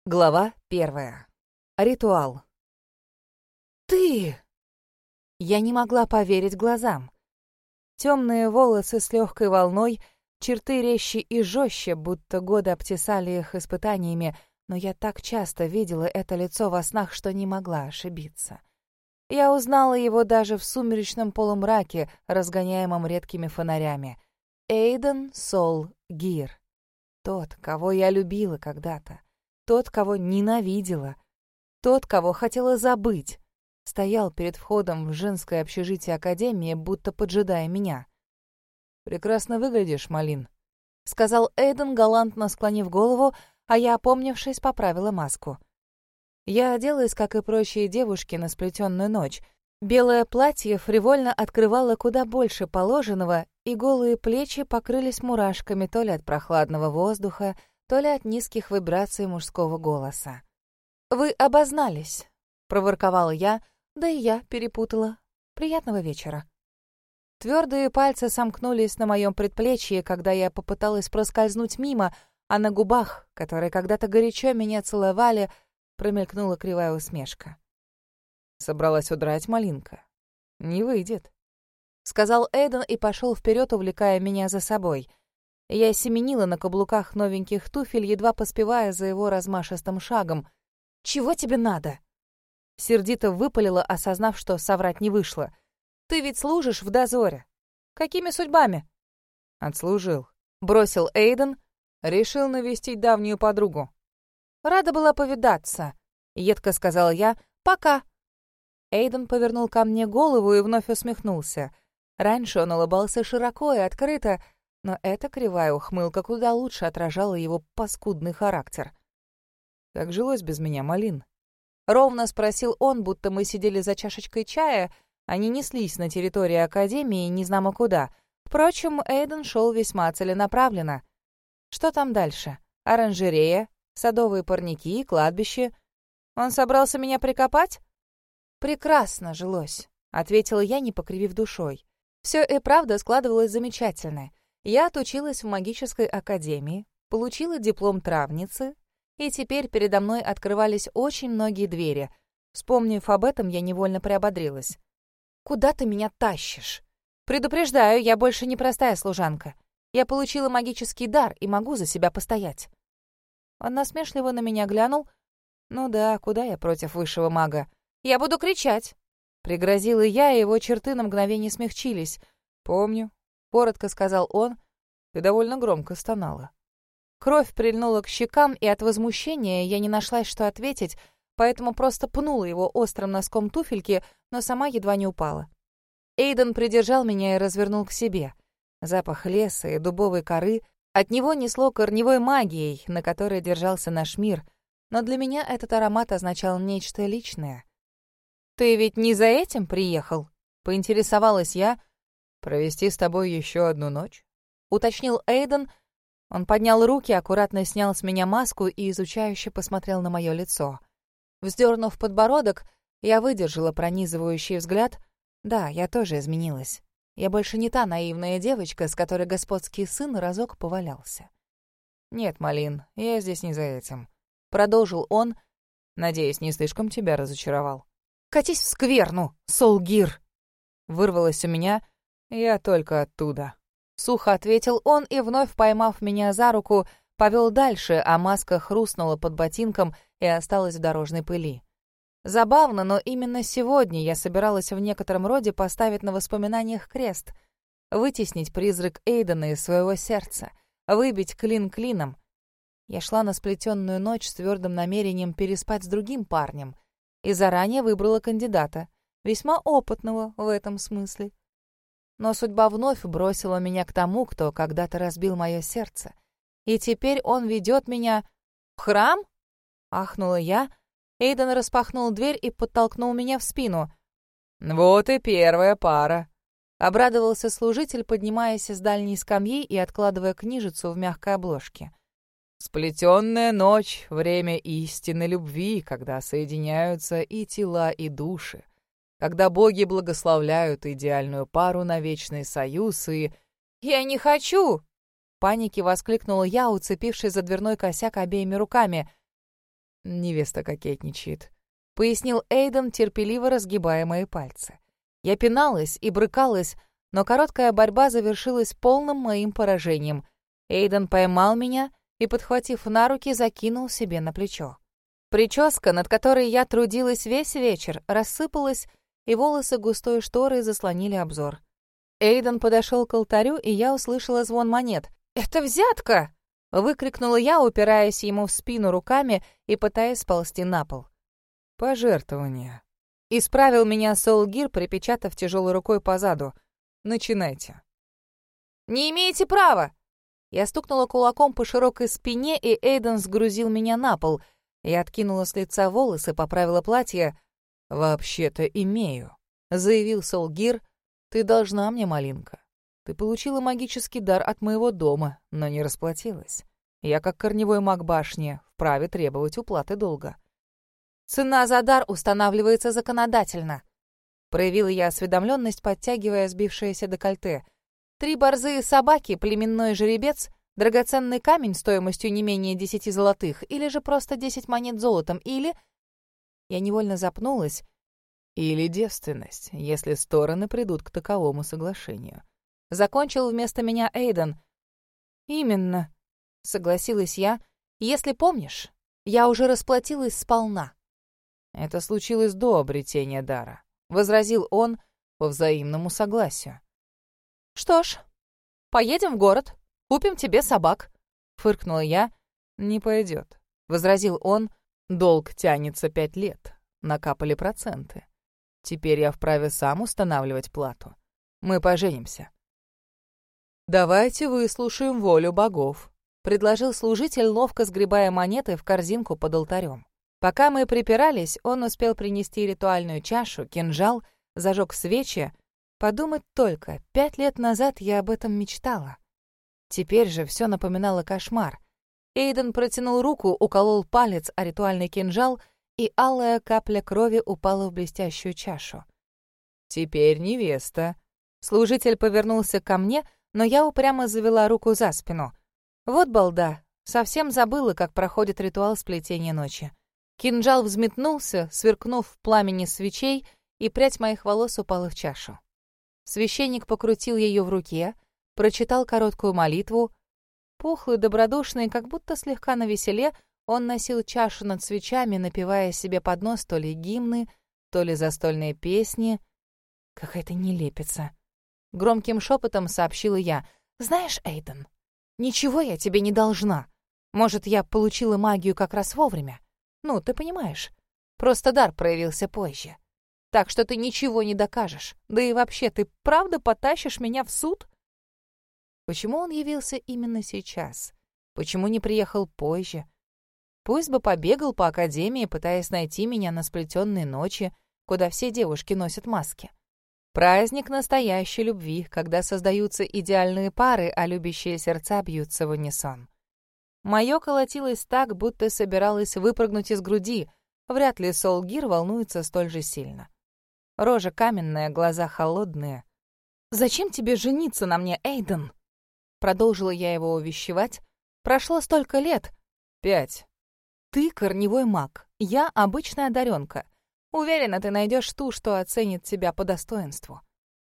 Глава 1. Ритуал. «Ты!» Я не могла поверить глазам. Темные волосы с легкой волной, черты резче и жестче, будто годы обтесали их испытаниями, но я так часто видела это лицо во снах, что не могла ошибиться. Я узнала его даже в сумеречном полумраке, разгоняемом редкими фонарями. Эйден Сол Гир. Тот, кого я любила когда-то. Тот, кого ненавидела, тот, кого хотела забыть, стоял перед входом в женское общежитие академии, будто поджидая меня. «Прекрасно выглядишь, Малин», — сказал Эйден, галантно склонив голову, а я, опомнившись, поправила маску. Я оделась, как и прочие девушки, на сплетенную ночь. Белое платье фривольно открывало куда больше положенного, и голые плечи покрылись мурашками то ли от прохладного воздуха, то ли от низких вибраций мужского голоса. «Вы обознались», — проворковала я, да и я перепутала. «Приятного вечера». Твердые пальцы сомкнулись на моем предплечье, когда я попыталась проскользнуть мимо, а на губах, которые когда-то горячо меня целовали, промелькнула кривая усмешка. «Собралась удрать, малинка? Не выйдет», — сказал Эйден и пошел вперед, увлекая меня за собой. Я семенила на каблуках новеньких туфель, едва поспевая за его размашистым шагом. «Чего тебе надо?» Сердито выпалила, осознав, что соврать не вышло. «Ты ведь служишь в дозоре. Какими судьбами?» «Отслужил», — бросил Эйден. «Решил навестить давнюю подругу». «Рада была повидаться», — едко сказала я. «Пока». Эйден повернул ко мне голову и вновь усмехнулся. Раньше он улыбался широко и открыто, но эта кривая ухмылка куда лучше отражала его паскудный характер. «Как жилось без меня, Малин?» Ровно спросил он, будто мы сидели за чашечкой чая, а не неслись на территории Академии незнамо куда. Впрочем, Эйден шел весьма целенаправленно. Что там дальше? Оранжерея, садовые парники, кладбище. Он собрался меня прикопать? «Прекрасно жилось», — ответила я, не покривив душой. Все и правда складывалось замечательно. Я отучилась в магической академии, получила диплом травницы, и теперь передо мной открывались очень многие двери. Вспомнив об этом, я невольно приободрилась. «Куда ты меня тащишь?» «Предупреждаю, я больше не простая служанка. Я получила магический дар и могу за себя постоять». Он насмешливо на меня глянул. «Ну да, куда я против высшего мага? Я буду кричать!» Пригрозила я, и его черты на мгновение смягчились. «Помню», — коротко сказал он. «Ты довольно громко стонала». Кровь прильнула к щекам, и от возмущения я не нашла, что ответить, поэтому просто пнула его острым носком туфельки, но сама едва не упала. Эйден придержал меня и развернул к себе. Запах леса и дубовой коры, от него несло корневой магией, на которой держался наш мир, но для меня этот аромат означал нечто личное. «Ты ведь не за этим приехал?» — поинтересовалась я. «Провести с тобой еще одну ночь?» — уточнил Эйден. Он поднял руки, аккуратно снял с меня маску и изучающе посмотрел на мое лицо. Вздернув подбородок, я выдержала пронизывающий взгляд. Да, я тоже изменилась. Я больше не та наивная девочка, с которой господский сын разок повалялся. «Нет, Малин, я здесь не за этим», — продолжил он. «Надеюсь, не слишком тебя разочаровал». «Катись в скверну, Солгир!» Вырвалось у меня. «Я только оттуда», — сухо ответил он и, вновь поймав меня за руку, повел дальше, а маска хрустнула под ботинком и осталась в дорожной пыли. Забавно, но именно сегодня я собиралась в некотором роде поставить на воспоминаниях крест, вытеснить призрак Эйдена из своего сердца, выбить клин клином. Я шла на сплетенную ночь с твердым намерением переспать с другим парнем и заранее выбрала кандидата, весьма опытного в этом смысле. Но судьба вновь бросила меня к тому, кто когда-то разбил мое сердце. И теперь он ведет меня в храм? Ахнула я. Эйден распахнул дверь и подтолкнул меня в спину. «Вот и первая пара», — обрадовался служитель, поднимаясь с дальней скамьи и откладывая книжицу в мягкой обложке. «Сплетенная ночь — время истинной любви, когда соединяются и тела, и души, когда боги благословляют идеальную пару на вечный союз и...» «Я не хочу!» — в панике воскликнула я, уцепившись за дверной косяк обеими руками. «Невеста кокетничает», — пояснил Эйден, терпеливо разгибая мои пальцы. Я пиналась и брыкалась, но короткая борьба завершилась полным моим поражением. Эйден поймал меня и, подхватив на руки, закинул себе на плечо. Прическа, над которой я трудилась весь вечер, рассыпалась, и волосы густой шторой заслонили обзор. Эйден подошел к алтарю, и я услышала звон монет. «Это взятка!» — выкрикнула я, упираясь ему в спину руками и пытаясь сползти на пол. «Пожертвование». Исправил меня Солгир, припечатав тяжелой рукой по заду. «Начинайте». «Не имеете права!» Я стукнула кулаком по широкой спине, и Эйден сгрузил меня на пол. Я откинула с лица волосы, поправила платье. «Вообще-то имею», — заявил Солгир. «Ты должна мне, малинка. Ты получила магический дар от моего дома, но не расплатилась. Я, как корневой маг башни, вправе требовать уплаты долга». «Цена за дар устанавливается законодательно», — проявила я осведомленность, подтягивая сбившееся декольте. 3 борзые собаки, племенной жеребец, драгоценный камень стоимостью не менее 10 золотых, или же просто 10 монет золотом, или...» Я невольно запнулась. «Или девственность, если стороны придут к таковому соглашению». Закончил вместо меня Эйден. «Именно», — согласилась я. «Если помнишь, я уже расплатилась сполна». «Это случилось до обретения дара», — возразил он по взаимному согласию. «Что ж, поедем в город, купим тебе собак», — фыркнула я. «Не пойдет», — возразил он. «Долг тянется 5 лет, накапали проценты. Теперь я вправе сам устанавливать плату. Мы поженимся». «Давайте выслушаем волю богов», — предложил служитель, ловко сгребая монеты в корзинку под алтарем. Пока мы припирались, он успел принести ритуальную чашу, кинжал, зажег свечи. Подумать только, 5 лет назад я об этом мечтала. Теперь же все напоминало кошмар. Эйден протянул руку, уколол палец о ритуальный кинжал, и алая капля крови упала в блестящую чашу. «Теперь невеста». Служитель повернулся ко мне, но я упрямо завела руку за спину. Вот балда, совсем забыла, как проходит ритуал сплетения ночи. Кинжал взметнулся, сверкнув в пламени свечей, и прядь моих волос упала в чашу. Священник покрутил ее в руке, прочитал короткую молитву. Пухлый, добродушный, как будто слегка навеселе, он носил чашу над свечами, напевая себе под нос то ли гимны, то ли застольные песни. Какая-то нелепица. Громким шепотом сообщила я. «Знаешь, Эйден, ничего я тебе не должна. Может, я получила магию как раз вовремя? Ну, ты понимаешь. Просто дар проявился позже. Так что ты ничего не докажешь. Да и вообще, ты правда потащишь меня в суд?» Почему он явился именно сейчас? Почему не приехал позже? Пусть бы побегал по академии, пытаясь найти меня на сплетенной ночи, куда все девушки носят маски. Праздник настоящей любви, когда создаются идеальные пары, а любящие сердца бьются в унисон. Моё колотилось так, будто собиралось выпрыгнуть из груди. Вряд ли Солгир волнуется столь же сильно. Рожа каменная, глаза холодные. «Зачем тебе жениться на мне, Эйден?» Продолжила я его увещевать. «Прошло столько лет». 5. «Ты корневой маг, я обычная одаренка. Уверена, ты найдешь ту, что оценит тебя по достоинству».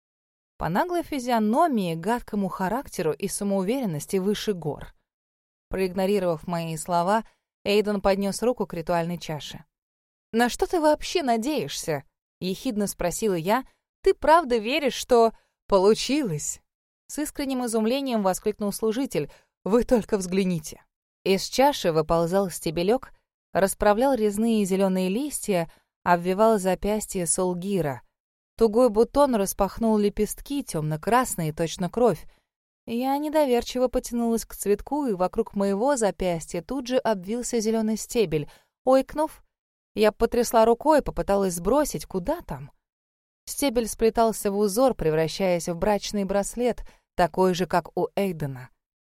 По наглой физиономии, гадкому характеру и самоуверенности выше гор. Проигнорировав мои слова, Эйден поднес руку к ритуальной чаше. «На что ты вообще надеешься?» — ехидно спросила я. «Ты правда веришь, что...» «Получилось!» С искренним изумлением воскликнул служитель. «Вы только взгляните!» Из чаши выползал стебелек, расправлял резные зеленые листья, обвивал запястье Солгира. Тугой бутон распахнул лепестки, темно-красные, точно кровь. Я недоверчиво потянулась к цветку, и вокруг моего запястья тут же обвился зеленый стебель. Ойкнув, я потрясла рукой, попыталась сбросить. Куда там? Стебель сплетался в узор, превращаясь в брачный браслет, такой же, как у Эйдена.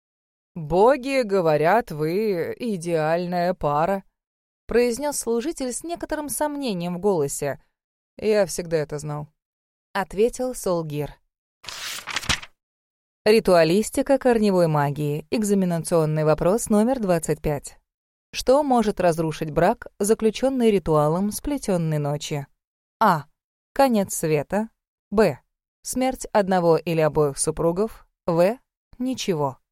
«Боги говорят, вы идеальная пара», — произнес служитель с некоторым сомнением в голосе. «Я всегда это знал», — ответил Солгир. Ритуалистика корневой магии. Экзаменационный вопрос номер 25. Что может разрушить брак, заключенный ритуалом сплетенной ночи? А. Конец света. Б. Смерть одного или обоих супругов. В. Ничего.